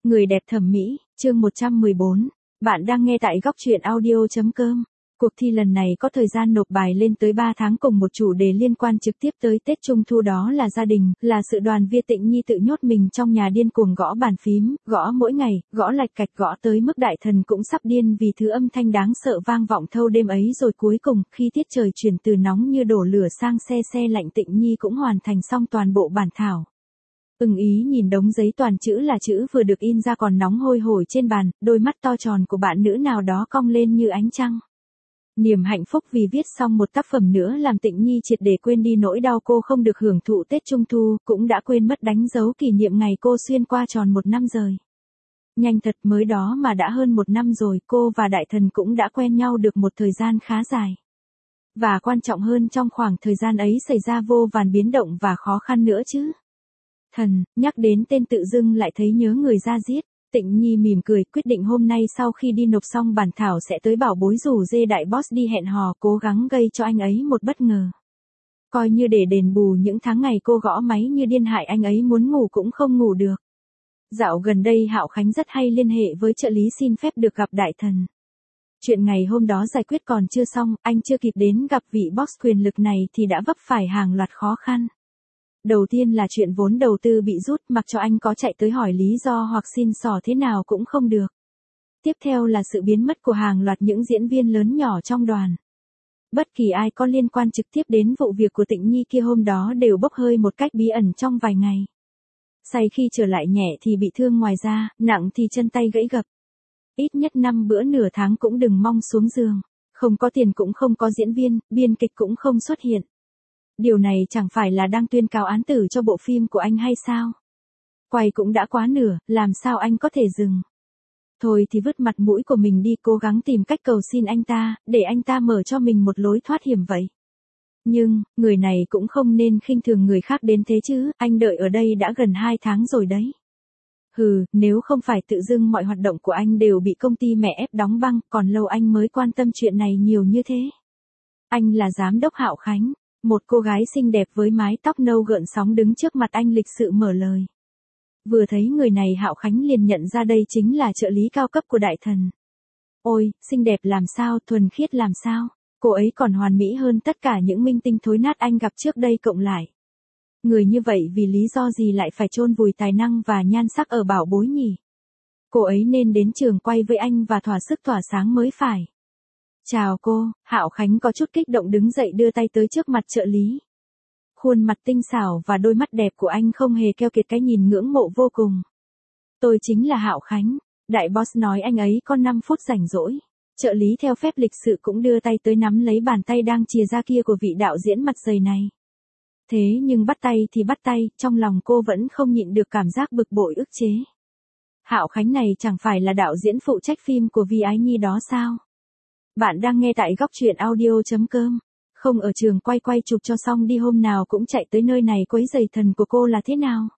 Người đẹp thẩm mỹ, chương 114. Bạn đang nghe tại góc truyện audio.com. Cuộc thi lần này có thời gian nộp bài lên tới 3 tháng cùng một chủ đề liên quan trực tiếp tới Tết Trung Thu, đó là gia đình, là sự đoàn viên. Tịnh Nhi tự nhốt mình trong nhà điên cuồng gõ bàn phím, gõ mỗi ngày, gõ lạch cạch, gõ tới mức đại thần cũng sắp điên vì thứ âm thanh đáng sợ vang vọng thâu đêm ấy. Rồi cuối cùng, khi tiết trời chuyển từ nóng như đổ lửa sang se lạnh, Tịnh Nhi cũng hoàn thành xong toàn bộ bản thảo. Ưng ý nhìn đống giấy toàn chữ là chữ vừa được in ra còn nóng hôi hổi trên bàn, đôi mắt to tròn của bạn nữ nào đó cong lên như ánh trăng. Niềm hạnh phúc vì viết xong một tác phẩm nữa làm Tịnh Nhi triệt để quên đi nỗi đau cô không được hưởng thụ Tết Trung Thu, cũng đã quên mất đánh dấu kỷ niệm ngày cô xuyên qua tròn 1 năm rồi. Nhanh thật, mới đó mà đã hơn 1 năm rồi, cô và đại thần cũng đã quen nhau được một thời gian khá dài. Và quan trọng hơn, trong khoảng thời gian ấy xảy ra vô vàn biến động và khó khăn nữa chứ. Thần, nhắc đến tên tự dưng lại thấy nhớ người ra giết. Tịnh Nhi mỉm cười, quyết định hôm nay sau khi đi nộp xong bản thảo sẽ tới bảo bối rủ dê đại boss đi hẹn hò, cố gắng gây cho anh ấy một bất ngờ. Coi như để đền bù những tháng ngày cô gõ máy như điên hại anh ấy muốn ngủ cũng không ngủ được. Dạo gần đây Hạo Khánh rất hay liên hệ với trợ lý xin phép được gặp đại thần. Chuyện ngày hôm đó giải quyết còn chưa xong, anh chưa kịp đến gặp vị boss quyền lực này thì đã vấp phải hàng loạt khó khăn. Đầu tiên là chuyện vốn đầu tư bị rút, mặc cho anh có chạy tới hỏi lý do hoặc xin xỏ thế nào cũng không được. Tiếp theo là sự biến mất của hàng loạt những diễn viên lớn nhỏ trong đoàn. Bất kỳ ai có liên quan trực tiếp đến vụ việc của Tịnh Nhi kia hôm đó đều bốc hơi một cách bí ẩn trong vài ngày. Say khi trở lại nhẹ thì bị thương ngoài da, nặng thì chân tay gãy gập. Ít nhất 5 bữa nửa tháng cũng đừng mong xuống giường. Không có tiền cũng không có diễn viên, biên kịch cũng không xuất hiện. Điều này chẳng phải là đang tuyên cáo án tử cho bộ phim của anh hay sao? Quay cũng đã quá nửa, làm sao anh có thể dừng? Thôi thì vứt mặt mũi của mình đi, cố gắng tìm cách cầu xin anh ta, để anh ta mở cho mình một lối thoát hiểm vậy. Nhưng, người này cũng không nên khinh thường người khác đến thế chứ, anh đợi ở đây đã gần 2 tháng rồi đấy. Nếu không phải tự dưng mọi hoạt động của anh đều bị công ty mẹ ép đóng băng, còn lâu anh mới quan tâm chuyện này nhiều như thế. Anh là giám đốc Hạo Khánh. Một cô gái xinh đẹp với mái tóc nâu gợn sóng đứng trước mặt anh lịch sự mở lời. Vừa thấy người này Hạo Khánh liền nhận ra đây chính là trợ lý cao cấp của đại thần. Ôi, xinh đẹp làm sao, thuần khiết làm sao, cô ấy còn hoàn mỹ hơn tất cả những minh tinh thối nát anh gặp trước đây cộng lại. Người như vậy vì lý do gì lại phải chôn vùi tài năng và nhan sắc ở bảo bối nhỉ? Cô ấy nên đến trường quay với anh và thỏa sức tỏa sáng mới phải. Chào cô, Hạo Khánh có chút kích động đứng dậy đưa tay tới trước mặt trợ lý. Khuôn mặt tinh xảo và đôi mắt đẹp của anh không hề keo kiệt, cái nhìn ngưỡng mộ vô cùng. Tôi chính là Hạo Khánh, đại boss nói anh ấy có 5 phút rảnh rỗi. Trợ lý theo phép lịch sự cũng đưa tay tới nắm lấy bàn tay đang chìa ra kia của vị đạo diễn mặt dày này. Thế nhưng bắt tay thì bắt tay, trong lòng cô vẫn không nhịn được cảm giác bực bội ức chế. Hạo Khánh này chẳng phải là đạo diễn phụ trách phim của Vi Ái Nhi đó sao? Bạn đang nghe tại góc truyện audio.com. Không ở trường quay chụp cho xong đi hôm nào cũng chạy tới nơi này quấy rầy thần của cô là thế nào?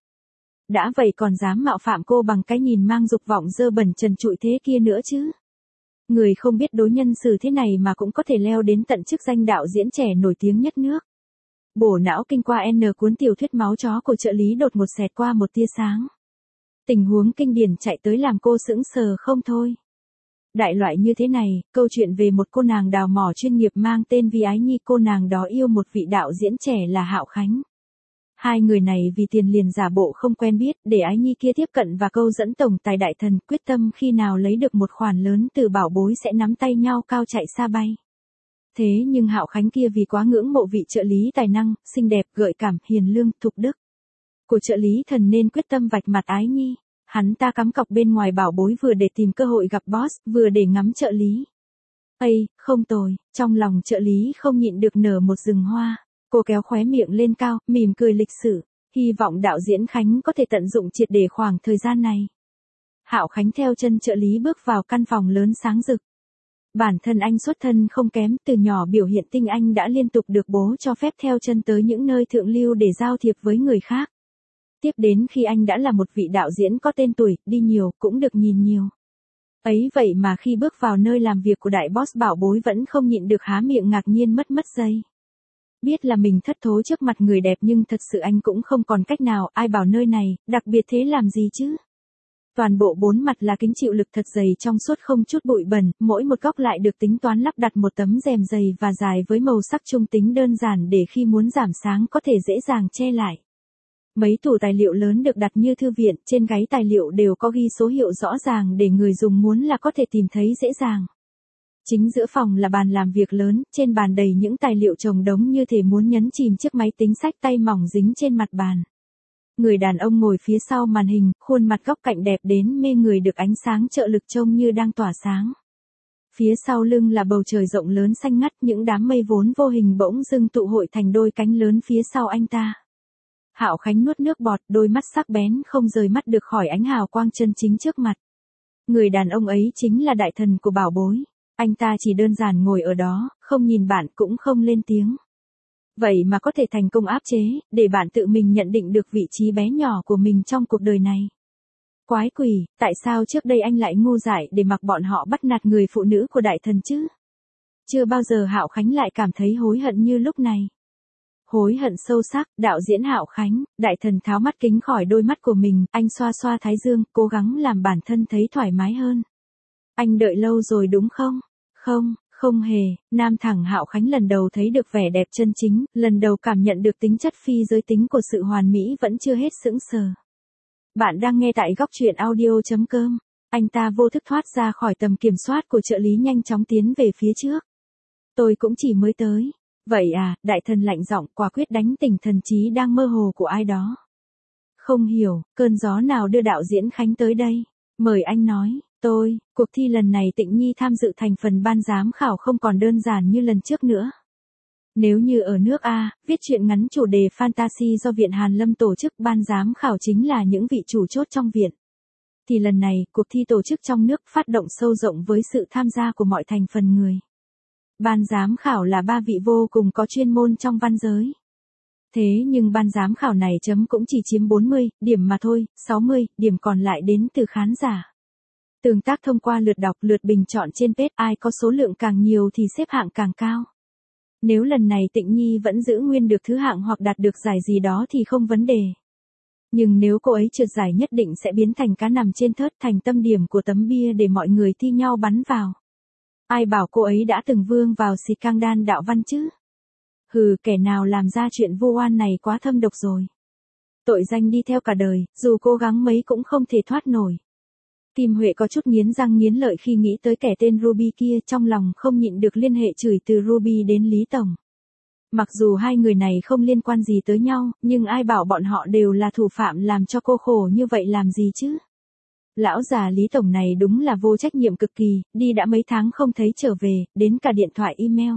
Đã vậy còn dám mạo phạm cô bằng cái nhìn mang dục vọng dơ bẩn trần trụi thế kia nữa chứ. Người không biết đối nhân xử thế này mà cũng có thể leo đến tận chức danh đạo diễn trẻ nổi tiếng nhất nước. Bổ não kinh qua cuốn tiểu thuyết máu chó của trợ lý đột ngột xẹt qua một tia sáng. Tình huống kinh điển chạy tới làm cô sững sờ không thôi. Đại loại như thế này, câu chuyện về một cô nàng đào mỏ chuyên nghiệp mang tên Vi Ái Nhi, cô nàng đó yêu một vị đạo diễn trẻ là Hạo Khánh. Hai người này vì tiền liền giả bộ không quen biết, để Ái Nhi kia tiếp cận và câu dẫn tổng tài đại thần, quyết tâm khi nào lấy được một khoản lớn từ bảo bối sẽ nắm tay nhau cao chạy xa bay. Thế nhưng Hạo Khánh kia vì quá ngưỡng mộ vị trợ lý tài năng, xinh đẹp, gợi cảm, hiền lương, thục đức của trợ lý thần nên quyết tâm vạch mặt Ái Nhi. Hắn ta cắm cọc bên ngoài bảo bối vừa để tìm cơ hội gặp boss, vừa để ngắm trợ lý. Ây, không tồi, trong lòng trợ lý không nhịn được nở một rừng hoa. Cô kéo khóe miệng lên cao, mỉm cười lịch sự, hy vọng đạo diễn Khánh có thể tận dụng triệt để khoảng thời gian này. Hạo Khánh theo chân trợ lý bước vào căn phòng lớn sáng rực. Bản thân anh xuất thân không kém, từ nhỏ biểu hiện tinh anh đã liên tục được bố cho phép theo chân tới những nơi thượng lưu để giao thiệp với người khác. Tiếp đến khi anh đã là một vị đạo diễn có tên tuổi, đi nhiều, cũng được nhìn nhiều. Ấy vậy mà khi bước vào nơi làm việc của đại boss bảo bối vẫn không nhịn được há miệng ngạc nhiên mất giây. Biết là mình thất thố trước mặt người đẹp nhưng thật sự anh cũng không còn cách nào, ai bảo nơi này, đặc biệt thế làm gì chứ? Toàn bộ 4 mặt là kính chịu lực thật dày trong suốt không chút bụi bẩn, mỗi một góc lại được tính toán lắp đặt một tấm rèm dày và dài với màu sắc trung tính đơn giản để khi muốn giảm sáng có thể dễ dàng che lại. Mấy tủ tài liệu lớn được đặt như thư viện, trên gáy tài liệu đều có ghi số hiệu rõ ràng để người dùng muốn là có thể tìm thấy dễ dàng. Chính giữa phòng là bàn làm việc lớn, trên bàn đầy những tài liệu chồng đống như thể muốn nhấn chìm chiếc máy tính xách tay mỏng dính trên mặt bàn. Người đàn ông ngồi phía sau màn hình, khuôn mặt góc cạnh đẹp đến mê người được ánh sáng trợ lực trông như đang tỏa sáng. Phía sau lưng là bầu trời rộng lớn xanh ngắt, những đám mây vốn vô hình bỗng dưng tụ hội thành đôi cánh lớn phía sau anh ta. Hạo Khánh nuốt nước bọt, đôi mắt sắc bén không rời mắt được khỏi ánh hào quang chân chính trước mặt. Người đàn ông ấy chính là đại thần của bảo bối. Anh ta chỉ đơn giản ngồi ở đó, không nhìn bạn cũng không lên tiếng. Vậy mà có thể thành công áp chế, để bạn tự mình nhận định được vị trí bé nhỏ của mình trong cuộc đời này. Quái quỷ, tại sao trước đây anh lại ngu dại để mặc bọn họ bắt nạt người phụ nữ của đại thần chứ? Chưa bao giờ Hạo Khánh lại cảm thấy hối hận như lúc này. Hối hận sâu sắc, đạo diễn Hạo Khánh, đại thần tháo mắt kính khỏi đôi mắt của mình, anh xoa xoa thái dương, cố gắng làm bản thân thấy thoải mái hơn. Anh đợi lâu rồi đúng không? Không hề, nam thẳng Hạo Khánh lần đầu thấy được vẻ đẹp chân chính, lần đầu cảm nhận được tính chất phi giới tính của sự hoàn mỹ vẫn chưa hết sững sờ. Bạn đang nghe tại góc truyện audio.com. Anh ta vô thức thoát ra khỏi tầm kiểm soát của trợ lý nhanh chóng tiến về phía trước. Tôi cũng chỉ mới tới. Vậy à, đại thần lạnh giọng quả quyết đánh tỉnh thần trí đang mơ hồ của ai đó. Không hiểu, cơn gió nào đưa đạo diễn Khánh tới đây? Mời anh nói. Cuộc thi lần này Tịnh Nhi tham dự thành phần ban giám khảo không còn đơn giản như lần trước nữa. Nếu như ở nước A, viết truyện ngắn chủ đề fantasy do Viện Hàn Lâm tổ chức, ban giám khảo chính là những vị chủ chốt trong viện. Thì lần này, cuộc thi tổ chức trong nước phát động sâu rộng với sự tham gia của mọi thành phần người. Ban giám khảo là 3 vị vô cùng có chuyên môn trong văn giới. Thế nhưng ban giám khảo này chấm cũng chỉ chiếm 40 điểm mà thôi, 60 điểm còn lại đến từ khán giả. Tương tác thông qua lượt đọc, lượt bình chọn trên page, ai có số lượng càng nhiều thì xếp hạng càng cao. Nếu lần này Tịnh Nhi vẫn giữ nguyên được thứ hạng hoặc đạt được giải gì đó thì không vấn đề. Nhưng nếu cô ấy trượt giải nhất định sẽ biến thành cá nằm trên thớt, thành tâm điểm của tấm bia để mọi người thi nhau bắn vào. Ai bảo cô ấy đã từng vương vào scandal đạo văn chứ? Hừ, kẻ nào làm ra chuyện vu oan này quá thâm độc rồi. Tội danh đi theo cả đời, dù cố gắng mấy cũng không thể thoát nổi. Kim Huệ có chút nghiến răng nghiến lợi khi nghĩ tới kẻ tên Ruby kia, trong lòng không nhịn được liên hệ chửi từ Ruby đến Lý Tổng. Mặc dù hai người này không liên quan gì tới nhau, nhưng ai bảo bọn họ đều là thủ phạm làm cho cô khổ như vậy làm gì chứ? Lão già Lý Tổng này đúng là vô trách nhiệm cực kỳ, đi đã mấy tháng không thấy trở về, đến cả điện thoại email.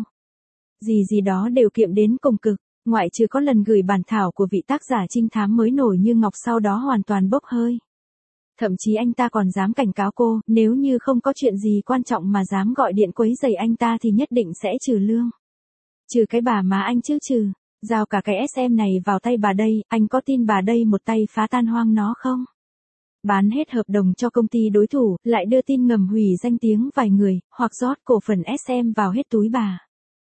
Gì đó đều kiệm đến cùng cực, ngoại trừ có lần gửi bản thảo của vị tác giả trinh thám mới nổi như ngọc sau đó hoàn toàn bốc hơi. Thậm chí anh ta còn dám cảnh cáo cô, nếu như không có chuyện gì quan trọng mà dám gọi điện quấy rầy anh ta thì nhất định sẽ trừ lương. Trừ cái bà má anh chứ trừ, giao cả cái SM này vào tay bà đây, anh có tin bà đây một tay phá tan hoang nó không? Bán hết hợp đồng cho công ty đối thủ, lại đưa tin ngầm hủy danh tiếng vài người, hoặc rót cổ phần SM vào hết túi bà.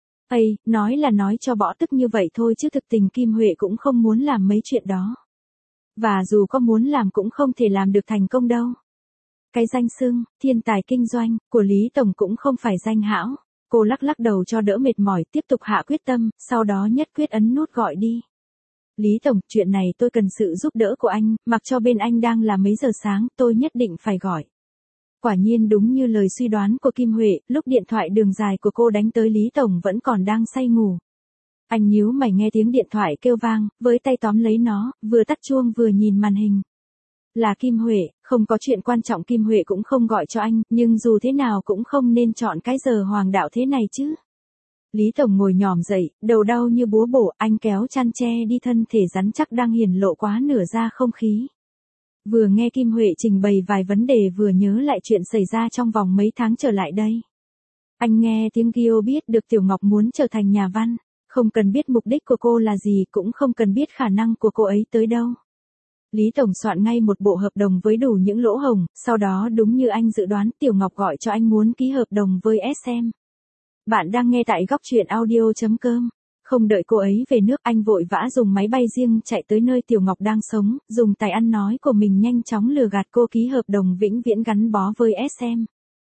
Nói là nói cho bỏ tức như vậy thôi chứ thực tình Kim Huệ cũng không muốn làm mấy chuyện đó. Và dù có muốn làm cũng không thể làm được thành công đâu. Cái danh xưng, thiên tài kinh doanh, của Lý Tổng cũng không phải danh hão. Cô lắc đầu cho đỡ mệt mỏi, tiếp tục hạ quyết tâm, sau đó nhất quyết ấn nút gọi đi. Lý Tổng, chuyện này tôi cần sự giúp đỡ của anh, mặc cho bên anh đang là mấy giờ sáng, tôi nhất định phải gọi. Quả nhiên đúng như lời suy đoán của Kim Huệ, lúc điện thoại đường dài của cô đánh tới Lý Tổng vẫn còn đang say ngủ. Anh nhíu mày nghe tiếng điện thoại kêu vang, với tay tóm lấy nó, vừa tắt chuông vừa nhìn màn hình. Là Kim Huệ, không có chuyện quan trọng Kim Huệ cũng không gọi cho anh, nhưng dù thế nào cũng không nên chọn cái giờ hoàng đạo thế này chứ. Lý Tổng ngồi nhòm dậy, đầu đau như búa bổ, anh kéo chăn che đi thân thể rắn chắc đang hiển lộ quá nửa ra không khí. Vừa nghe Kim Huệ trình bày vài vấn đề vừa nhớ lại chuyện xảy ra trong vòng mấy tháng trở lại đây. Anh nghe tiếng kêu biết được Tiểu Ngọc muốn trở thành nhà văn, không cần biết mục đích của cô là gì cũng không cần biết khả năng của cô ấy tới đâu. Lý Tổng soạn ngay một bộ hợp đồng với đủ những lỗ hổng, sau đó đúng như anh dự đoán Tiểu Ngọc gọi cho anh muốn ký hợp đồng với SM. Bạn đang nghe tại góc truyện audio.com. Không đợi cô ấy về nước, anh vội vã dùng máy bay riêng chạy tới nơi Tiểu Ngọc đang sống, dùng tài ăn nói của mình nhanh chóng lừa gạt cô ký hợp đồng vĩnh viễn gắn bó với SM.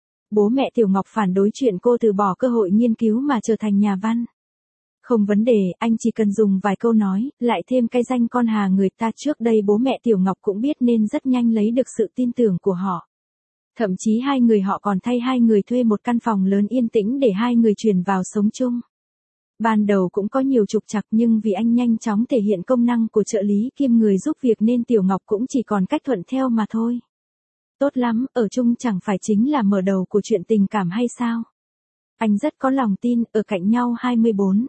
Bố mẹ Tiểu Ngọc phản đối chuyện cô từ bỏ cơ hội nghiên cứu mà trở thành nhà văn. Không vấn đề, anh chỉ cần dùng vài câu nói, lại thêm cái danh con Hà người ta, trước đây bố mẹ Tiểu Ngọc cũng biết nên rất nhanh lấy được sự tin tưởng của họ. Thậm chí hai người họ còn thay hai người thuê một căn phòng lớn yên tĩnh để hai người chuyển vào sống chung. Ban đầu cũng có nhiều trục trặc nhưng vì anh nhanh chóng thể hiện công năng của trợ lý kiêm người giúp việc nên Tiểu Ngọc cũng chỉ còn cách thuận theo mà thôi. Tốt lắm, ở chung chẳng phải chính là mở đầu của chuyện tình cảm hay sao? Anh rất có lòng tin, ở cạnh nhau 24.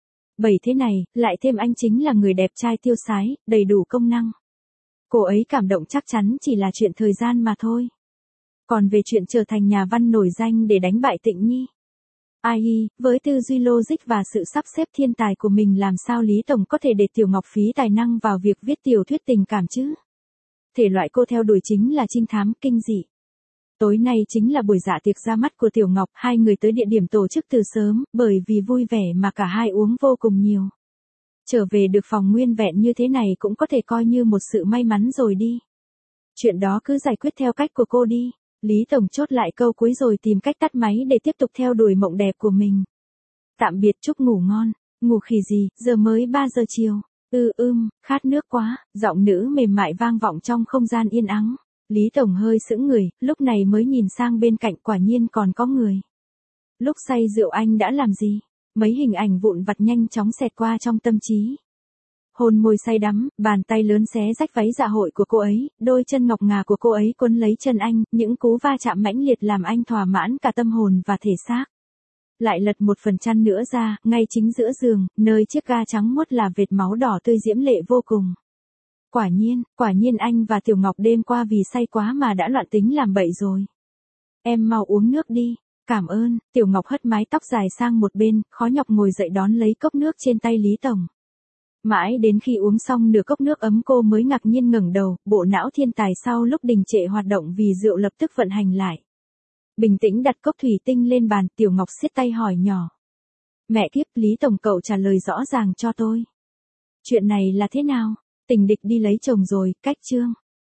7 thế này, lại thêm anh chính là người đẹp trai tiêu sái, đầy đủ công năng. Cô ấy cảm động chắc chắn chỉ là chuyện thời gian mà thôi. Còn về chuyện trở thành nhà văn nổi danh để đánh bại Tịnh Nhi. Ai, với tư duy logic và sự sắp xếp thiên tài của mình làm sao Lý Tổng có thể để Tiểu Ngọc phí tài năng vào việc viết tiểu thuyết tình cảm chứ? Thể loại cô theo đuổi chính là trinh thám, kinh dị. Tối nay chính là buổi dạ tiệc ra mắt của Tiểu Ngọc, hai người tới địa điểm tổ chức từ sớm, bởi vì vui vẻ mà cả hai uống vô cùng nhiều. Trở về được phòng nguyên vẹn như thế này cũng có thể coi như một sự may mắn rồi đi. Chuyện đó cứ giải quyết theo cách của cô đi. Lý Tổng chốt lại câu cuối rồi tìm cách tắt máy để tiếp tục theo đuổi mộng đẹp của mình. Tạm biệt, chúc ngủ ngon. Ngủ khỉ gì, giờ mới 3 giờ chiều. Khát nước quá, giọng nữ mềm mại vang vọng trong không gian yên ắng. Lý Tổng hơi sững người, lúc này mới nhìn sang bên cạnh, quả nhiên còn có người. Lúc say rượu anh đã làm gì? Mấy hình ảnh vụn vặt nhanh chóng xẹt qua trong tâm trí. Hôn môi say đắm, bàn tay lớn xé rách váy dạ hội của cô ấy, đôi chân ngọc ngà của cô ấy quấn lấy chân anh, những cú va chạm mãnh liệt làm anh thỏa mãn cả tâm hồn và thể xác. Lại lật một phần chăn nữa ra, ngay chính giữa giường, nơi chiếc ga trắng muốt là vệt máu đỏ tươi diễm lệ vô cùng. Quả nhiên anh và Tiểu Ngọc đêm qua vì say quá mà đã loạn tính làm bậy rồi. Em mau uống nước đi. Cảm ơn, Tiểu Ngọc hất mái tóc dài sang một bên, khó nhọc ngồi dậy đón lấy cốc nước trên tay Lý Tổng. Mãi đến khi uống xong nửa cốc nước ấm cô mới ngạc nhiên ngẩng đầu, bộ não thiên tài sau lúc đình trệ hoạt động vì rượu lập tức vận hành lại. Bình tĩnh đặt cốc thủy tinh lên bàn, Tiểu Ngọc siết tay hỏi nhỏ. Mẹ kiếp, Lý Tổng cậu trả lời rõ ràng cho tôi. Chuyện này là thế nào? Tình địch đi lấy chồng rồi, cách chương.